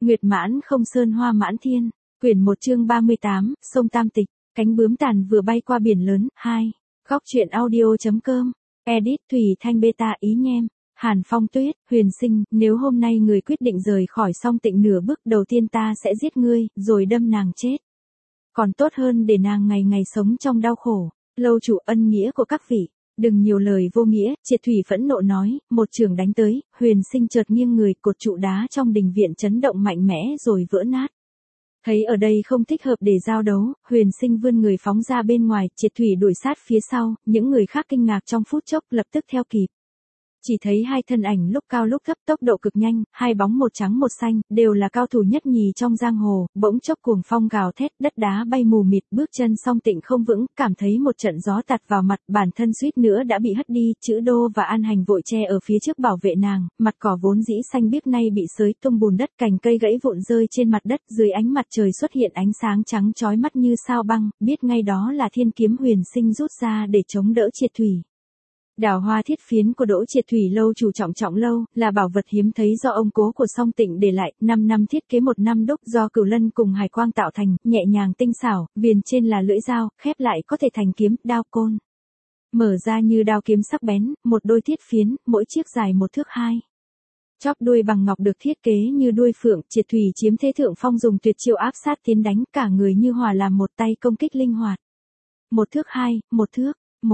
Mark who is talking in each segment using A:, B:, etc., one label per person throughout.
A: Nguyệt mãn không sơn hoa mãn thiên, quyển 1 chương 38, sông Tam Tịch, cánh bướm tàn vừa bay qua biển lớn, 2. Góc truyện audio.com, edit Thủy Thanh Beta ý nhem, Hàn Phong Tuyết, Huyền Sinh, nếu hôm nay người quyết định rời khỏi Song Tịnh nửa bước đầu tiên ta sẽ giết ngươi, rồi đâm nàng chết. Còn tốt hơn để nàng ngày ngày sống trong đau khổ, lâu chủ ân nghĩa của các vị. Đừng nhiều lời vô nghĩa, Triệt Thủy phẫn nộ nói, một chưởng đánh tới, Huyền Sinh chợt nghiêng người, cột trụ đá trong đình viện chấn động mạnh mẽ rồi vỡ nát. Thấy ở đây không thích hợp để giao đấu, Huyền Sinh vươn người phóng ra bên ngoài, Triệt Thủy đuổi sát phía sau, những người khác kinh ngạc trong phút chốc lập tức theo kịp. Chỉ thấy hai thân ảnh lúc cao lúc thấp tốc độ cực nhanh, hai bóng một trắng một xanh, đều là cao thủ nhất nhì trong giang hồ, bỗng chốc cuồng phong gào thét, đất đá bay mù mịt, bước chân Song Tịnh không vững, cảm thấy một trận gió tạt vào mặt, bản thân suýt nữa đã bị hất đi, Chữ Đô và An Hành vội che ở phía trước bảo vệ nàng, mặt cỏ vốn dĩ xanh biếc nay bị xới tung bùn đất, cành cây gãy vụn rơi trên mặt đất, dưới ánh mặt trời xuất hiện ánh sáng trắng chói mắt như sao băng, biết ngay đó là thiên kiếm Huyền Sinh rút ra để chống đỡ Triệt Thủy. Đào hoa thiết phiến của Đỗ Triệt Thủy lâu chủ trọng lâu, là bảo vật hiếm thấy do ông cố của Song Tịnh để lại, 5 năm thiết kế 1 năm đúc do Cửu Lân cùng Hải Quang tạo thành, nhẹ nhàng tinh xảo, viền trên là lưỡi dao, khép lại có thể thành kiếm, đao côn. Mở ra như đao kiếm sắc bén, một đôi thiết phiến, mỗi chiếc dài 1 thước 2. Chóp đuôi bằng ngọc được thiết kế như đuôi phượng, Triệt Thủy chiếm thế thượng phong dùng tuyệt chiêu áp sát tiến đánh, cả người như hòa làm một tay công kích linh hoạt. 1 thước 2, 1 thước.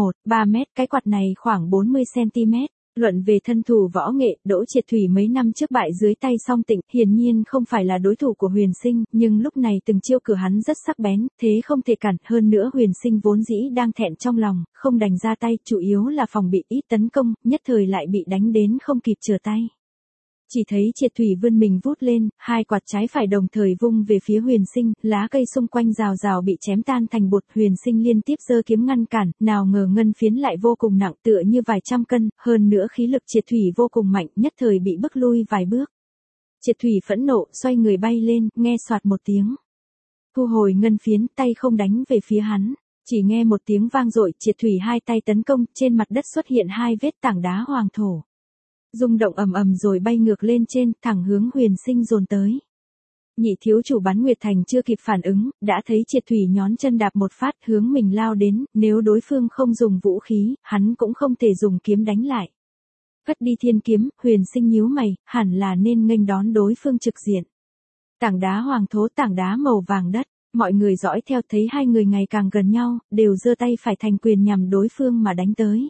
A: 3 mét, cái quạt này khoảng 40 cm. Luận về thân thủ võ nghệ, Đỗ Triệt Thủy mấy năm trước bại dưới tay Song Tịnh, hiển nhiên không phải là đối thủ của Huyền Sinh, nhưng lúc này từng chiêu cử hắn rất sắc bén, thế không thể cản, hơn nữa Huyền Sinh vốn dĩ đang thẹn trong lòng, không đành ra tay, chủ yếu là phòng bị ít tấn công, nhất thời lại bị đánh đến không kịp trở tay. Chỉ thấy Triệt Thủy vươn mình vút lên, hai quạt trái phải đồng thời vung về phía Huyền Sinh, lá cây xung quanh rào rào bị chém tan thành bột, Huyền Sinh liên tiếp giơ kiếm ngăn cản, nào ngờ ngân phiến lại vô cùng nặng tựa như vài trăm cân, hơn nữa khí lực Triệt Thủy vô cùng mạnh, nhất thời bị bức lui vài bước. Triệt Thủy phẫn nộ, xoay người bay lên, nghe soạt một tiếng. Thu hồi ngân phiến, tay không đánh về phía hắn. Chỉ nghe một tiếng vang dội, Triệt Thủy hai tay tấn công, trên mặt đất xuất hiện hai vết tảng đá hoàng thổ. Rung động ầm ầm rồi bay ngược lên trên, thẳng hướng Huyền Sinh dồn tới. Nhị thiếu chủ Bán Nguyệt Thành chưa kịp phản ứng, đã thấy Triệt Thủy nhón chân đạp một phát hướng mình lao đến, nếu đối phương không dùng vũ khí, hắn cũng không thể dùng kiếm đánh lại. Cất đi thiên kiếm, Huyền Sinh nhíu mày, hẳn là nên nghênh đón đối phương trực diện. Tảng đá hoàng thố, tảng đá màu vàng đất, mọi người dõi theo thấy hai người ngày càng gần nhau, đều giơ tay phải thành quyền nhằm đối phương mà đánh tới.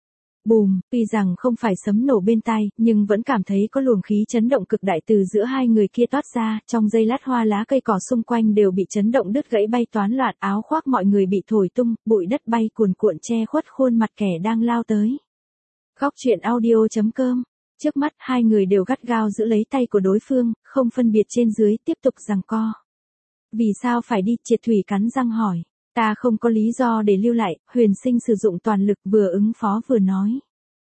A: Bùm, tuy rằng không phải sấm nổ bên tai, nhưng vẫn cảm thấy có luồng khí chấn động cực đại từ giữa hai người kia toát ra, trong giây lát hoa lá cây cỏ xung quanh đều bị chấn động đứt gãy bay toán loạn, áo khoác mọi người bị thổi tung, bụi đất bay cuồn cuộn che khuất khuôn mặt kẻ đang lao tới. Góc truyện audio.com, trước mắt hai người đều gắt gao giữ lấy tay của đối phương, không phân biệt trên dưới, tiếp tục giằng co. Vì sao phải đi, Triệt Thủy cắn răng hỏi. Ta không có lý do để lưu lại, Huyền Sinh sử dụng toàn lực vừa ứng phó vừa nói.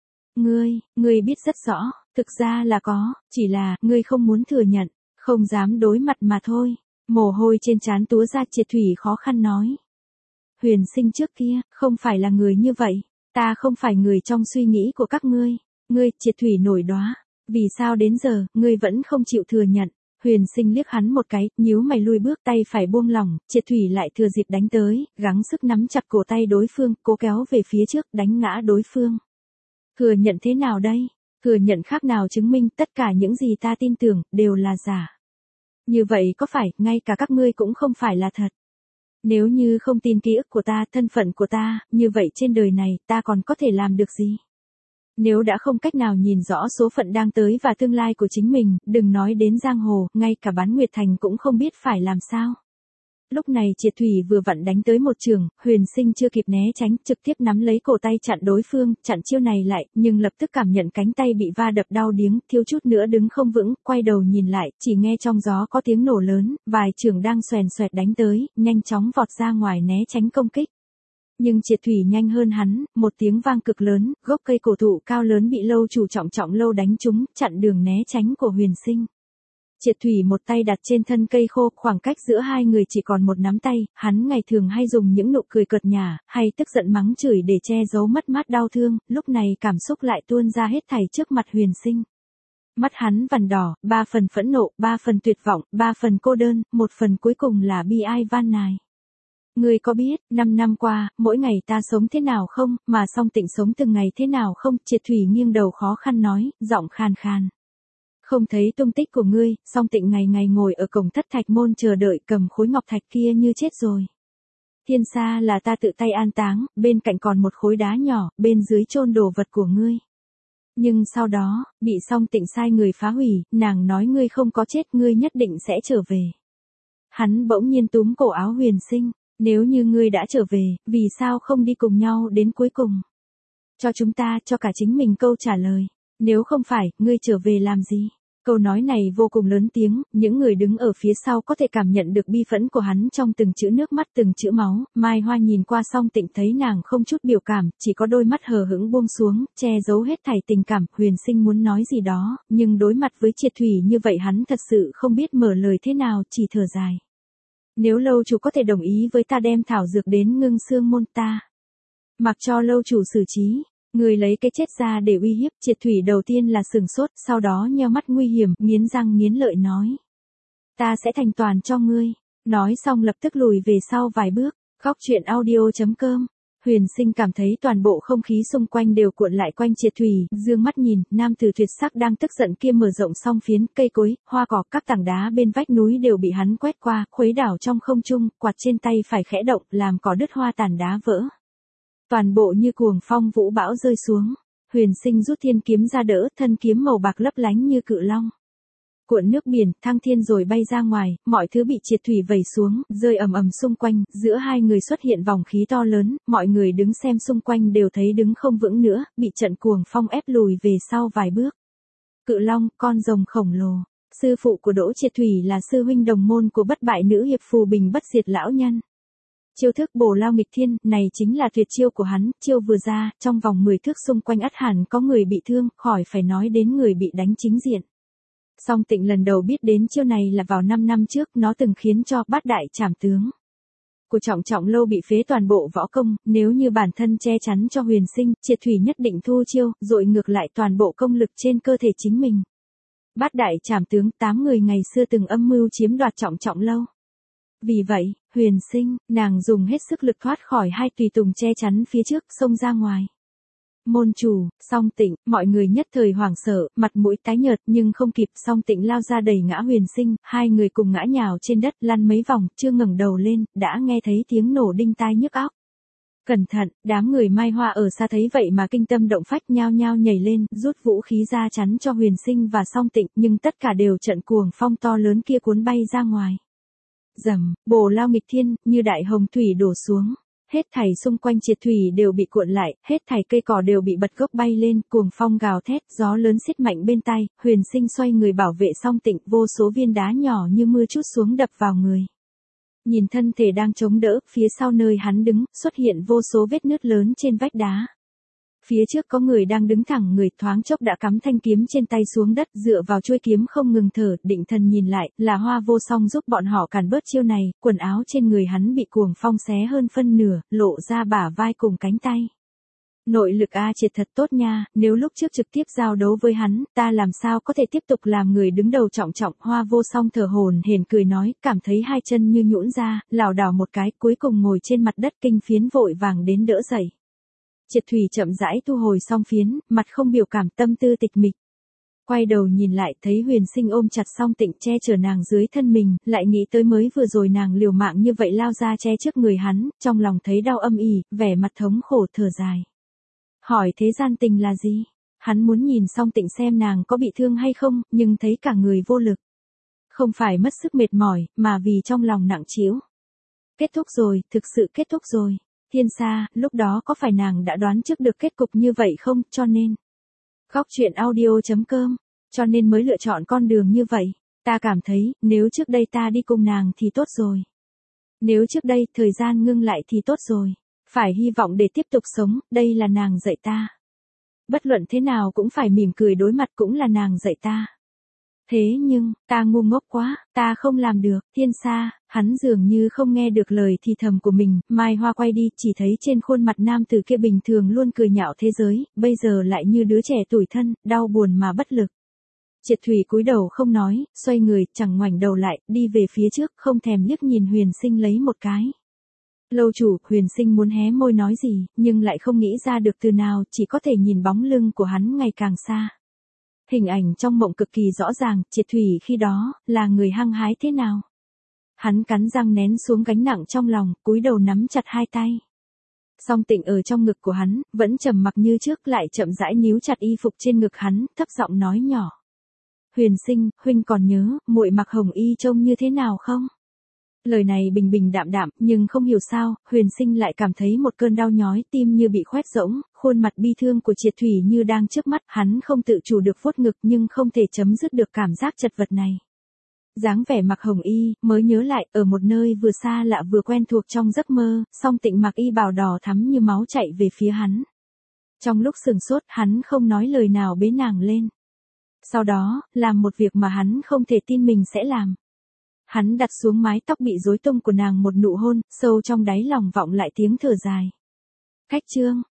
A: Ngươi biết rất rõ, thực ra là có, chỉ là, ngươi không muốn thừa nhận, không dám đối mặt mà thôi. Mồ hôi trên trán túa ra, Triệt Thủy khó khăn nói. Huyền Sinh trước kia, không phải là người như vậy, ta không phải người trong suy nghĩ của các ngươi. Triệt Thủy nổi đoá, vì sao đến giờ, ngươi vẫn không chịu thừa nhận. Huyền Sinh liếc hắn một cái, nhíu mày lui bước, tay phải buông lỏng, Triệt Thủy lại thừa dịp đánh tới, gắng sức nắm chặt cổ tay đối phương, cố kéo về phía trước, đánh ngã đối phương. Thừa nhận thế nào đây? Thừa nhận khác nào chứng minh tất cả những gì ta tin tưởng, đều là giả. Như vậy có phải, ngay cả các ngươi cũng không phải là thật. Nếu như không tin ký ức của ta, thân phận của ta, như vậy trên đời này, ta còn có thể làm được gì? Nếu đã không cách nào nhìn rõ số phận đang tới và tương lai của chính mình, đừng nói đến giang hồ, ngay cả Bán Nguyệt Thành cũng không biết phải làm sao. Lúc này Triệt Thủy vừa vặn đánh tới một trường, Huyền Sinh chưa kịp né tránh, trực tiếp nắm lấy cổ tay chặn đối phương, chặn chiêu này lại, nhưng lập tức cảm nhận cánh tay bị va đập đau điếng, thiếu chút nữa đứng không vững, quay đầu nhìn lại, chỉ nghe trong gió có tiếng nổ lớn, vài chưởng đang xoèn xoẹt đánh tới, nhanh chóng vọt ra ngoài né tránh công kích. Nhưng Triệt Thủy nhanh hơn hắn, một tiếng vang cực lớn, gốc cây cổ thụ cao lớn bị lâu chủ trọng lâu đánh trúng, chặn đường né tránh của Huyền Sinh. Triệt Thủy một tay đặt trên thân cây khô, khoảng cách giữa hai người chỉ còn một nắm tay, hắn ngày thường hay dùng những nụ cười cợt nhả, hay tức giận mắng chửi để che giấu mất mát đau thương, lúc này cảm xúc lại tuôn ra hết thảy trước mặt Huyền Sinh. Mắt hắn vằn đỏ, 3 phần phẫn nộ, 3 phần tuyệt vọng, 3 phần cô đơn, 1 phần cuối cùng là bi ai van nài. Ngươi có biết, 5 năm qua, mỗi ngày ta sống thế nào không, mà Song Tịnh sống từng ngày thế nào không, Triệt Thủy nghiêng đầu khó khăn nói, giọng khàn khàn. Không thấy tung tích của ngươi, Song Tịnh ngày ngày ngồi ở cổng thất thạch môn chờ đợi cầm khối ngọc thạch kia như chết rồi. Thiên sa là ta tự tay an táng, bên cạnh còn một khối đá nhỏ, bên dưới chôn đồ vật của ngươi. Nhưng sau đó, bị Song Tịnh sai người phá hủy, nàng nói ngươi không có chết, ngươi nhất định sẽ trở về. Hắn bỗng nhiên túm cổ áo Huyền Sinh, nếu như ngươi đã trở về, vì sao không đi cùng nhau đến cuối cùng? Cho chúng ta, cho cả chính mình câu trả lời. Nếu không phải, ngươi trở về làm gì? Câu nói này vô cùng lớn tiếng, những người đứng ở phía sau có thể cảm nhận được bi phẫn của hắn trong từng chữ nước mắt từng chữ máu. Mai Hoa nhìn qua Song Tịnh thấy nàng không chút biểu cảm, chỉ có đôi mắt hờ hững buông xuống, che giấu hết thảy tình cảm. Huyền Sinh muốn nói gì đó, nhưng đối mặt với Triệt Thủy như vậy hắn thật sự không biết mở lời thế nào, chỉ thở dài. Nếu lâu chủ có thể đồng ý với ta đem thảo dược đến Ngưng Xương môn ta, mặc cho lâu chủ xử trí. Người lấy cái chết ra để uy hiếp. Triệt Thủy đầu tiên là sừng sốt, sau đó nheo mắt nguy hiểm, nghiến răng nghiến lợi nói. Ta sẽ thành toàn cho ngươi. Nói xong lập tức lùi về sau vài bước. Khóc chuyện audio.com. Huyền Sinh cảm thấy toàn bộ không khí xung quanh đều cuộn lại quanh Triệt Thủy, dương mắt nhìn, nam tử tuyệt sắc đang tức giận kia mở rộng song phiến, cây cối, hoa cỏ, các tảng đá bên vách núi đều bị hắn quét qua, khuấy đảo trong không trung, quạt trên tay phải khẽ động, làm cỏ đứt hoa tàn đá vỡ. Toàn bộ như cuồng phong vũ bão rơi xuống. Huyền Sinh rút thiên kiếm ra đỡ, thân kiếm màu bạc lấp lánh như cự long. Cuộn nước biển, thăng thiên rồi bay ra ngoài, mọi thứ bị Triệt Thủy vẩy xuống, rơi ầm ầm xung quanh, giữa hai người xuất hiện vòng khí to lớn, mọi người đứng xem xung quanh đều thấy đứng không vững nữa, bị trận cuồng phong ép lùi về sau vài bước. Cự long, con rồng khổng lồ. Sư phụ của Đỗ Triệt Thủy là sư huynh đồng môn của bất bại nữ hiệp phù bình bất diệt lão nhân. Chiêu thức bổ lao nghịch thiên, này chính là tuyệt chiêu của hắn, chiêu vừa ra, trong vòng 10 thước xung quanh ắt hẳn có người bị thương, khỏi phải nói đến người bị đánh chính diện. Song Tịnh lần đầu biết đến chiêu này là vào 5 năm trước, nó từng khiến cho bát đại trảm tướng của Trọng Lâu bị phế toàn bộ võ công, nếu như bản thân che chắn cho Huyền Sinh, Triệt Thủy nhất định thu chiêu, dội ngược lại toàn bộ công lực trên cơ thể chính mình. Bát đại trảm tướng, 8 người ngày xưa từng âm mưu chiếm đoạt Trọng Lâu. Vì vậy, Huyền Sinh, nàng dùng hết sức lực thoát khỏi hai tùy tùng che chắn phía trước, xông ra ngoài. Môn chủ, Song Tịnh, mọi người nhất thời hoảng sợ, mặt mũi tái nhợt nhưng không kịp, Song Tịnh lao ra đẩy ngã Huyền Sinh, hai người cùng ngã nhào trên đất lăn mấy vòng, chưa ngẩng đầu lên, đã nghe thấy tiếng nổ đinh tai nhức óc. Cẩn thận, đám người Mai Hoa ở xa thấy vậy mà kinh tâm động phách nhao nhao nhảy lên, rút vũ khí ra chắn cho Huyền Sinh và Song Tịnh, nhưng tất cả đều trận cuồng phong to lớn kia cuốn bay ra ngoài. Rầm, bổ lao nghịch thiên, như đại hồng thủy đổ xuống. Hết thảy xung quanh Triệt Thủy đều bị cuộn lại, hết thảy cây cỏ đều bị bật gốc bay lên, cuồng phong gào thét, gió lớn xiết mạnh bên tai, Huyền Sinh xoay người bảo vệ Song Tịnh, vô số viên đá nhỏ như mưa trút xuống đập vào người. Nhìn thân thể đang chống đỡ, phía sau nơi hắn đứng, xuất hiện vô số vết nứt lớn trên vách đá. Phía trước có người đang đứng thẳng người, thoáng chốc đã cắm thanh kiếm trên tay xuống đất, dựa vào chuôi kiếm không ngừng thở, định thần nhìn lại, là Hoa Vô Song giúp bọn họ cản bớt chiêu này, quần áo trên người hắn bị cuồng phong xé hơn phân nửa, lộ ra bả vai cùng cánh tay. Nội lực A Triệt thật tốt nha, nếu lúc trước trực tiếp giao đấu với hắn, ta làm sao có thể tiếp tục làm người đứng đầu Trọng, Hoa Vô Song thở hổn hển cười nói, cảm thấy hai chân như nhũn ra, lảo đảo một cái, cuối cùng ngồi trên mặt đất kinh phiến vội vàng đến đỡ dậy. Triệt Thủy chậm rãi thu hồi song phiến, mặt không biểu cảm, tâm tư tịch mịch. Quay đầu nhìn lại thấy Huyền Sinh ôm chặt Song Tịnh che chở nàng dưới thân mình, lại nghĩ tới mới vừa rồi nàng liều mạng như vậy lao ra che trước người hắn, trong lòng thấy đau âm ỉ, vẻ mặt thống khổ thở dài. Hỏi thế gian tình là gì? Hắn muốn nhìn Song Tịnh xem nàng có bị thương hay không, nhưng thấy cả người vô lực. Không phải mất sức mệt mỏi, mà vì trong lòng nặng trĩu. Kết thúc rồi, thực sự kết thúc rồi. Thiên Sa, lúc đó có phải nàng đã đoán trước được kết cục như vậy không, cho nên. Khóc chuyện audio.com, cho nên mới lựa chọn con đường như vậy. Ta cảm thấy, nếu trước đây ta đi cùng nàng thì tốt rồi. Nếu trước đây, thời gian ngưng lại thì tốt rồi. Phải hy vọng để tiếp tục sống, đây là nàng dạy ta. Bất luận thế nào cũng phải mỉm cười đối mặt cũng là nàng dạy ta. Thế nhưng, ta ngu ngốc quá, ta không làm được, Thiên Sa, hắn dường như không nghe được lời thì thầm của mình, Mai Hoa quay đi, chỉ thấy trên khuôn mặt nam tử kia bình thường luôn cười nhạo thế giới, bây giờ lại như đứa trẻ tủi thân, đau buồn mà bất lực. Triệt Thủy cúi đầu không nói, xoay người, chẳng ngoảnh đầu lại, đi về phía trước, không thèm liếc nhìn Huyền Sinh lấy một cái. Lâu chủ, Huyền Sinh muốn hé môi nói gì, nhưng lại không nghĩ ra được từ nào, chỉ có thể nhìn bóng lưng của hắn ngày càng xa. Hình ảnh trong mộng cực kỳ rõ ràng, Triệt Thủy khi đó, là người hăng hái thế nào. Hắn cắn răng nén xuống gánh nặng trong lòng, cúi đầu nắm chặt hai tay. Song Tịnh ở trong ngực của hắn, vẫn trầm mặc như trước, lại chậm rãi níu chặt y phục trên ngực hắn, thấp giọng nói nhỏ. Huyền Sinh, huynh còn nhớ, muội mặc hồng y trông như thế nào không? Lời này bình bình đạm đạm, nhưng không hiểu sao, Huyền Sinh lại cảm thấy một cơn đau nhói, tim như bị khoét rỗng, khuôn mặt bi thương của Triệt Thủy như đang trước mắt, hắn không tự chủ được vuốt ngực nhưng không thể chấm dứt được cảm giác chật vật này. Dáng vẻ mặc hồng y, mới nhớ lại, ở một nơi vừa xa lạ vừa quen thuộc trong giấc mơ, Song Tịnh mặc y bào đỏ thắm như máu chạy về phía hắn. Trong lúc sừng sốt, hắn không nói lời nào bế nàng lên. Sau đó, làm một việc mà hắn không thể tin mình sẽ làm. Hắn đặt xuống mái tóc bị rối tung của nàng một nụ hôn, sâu trong đáy lòng vọng lại tiếng thở dài. Cách chương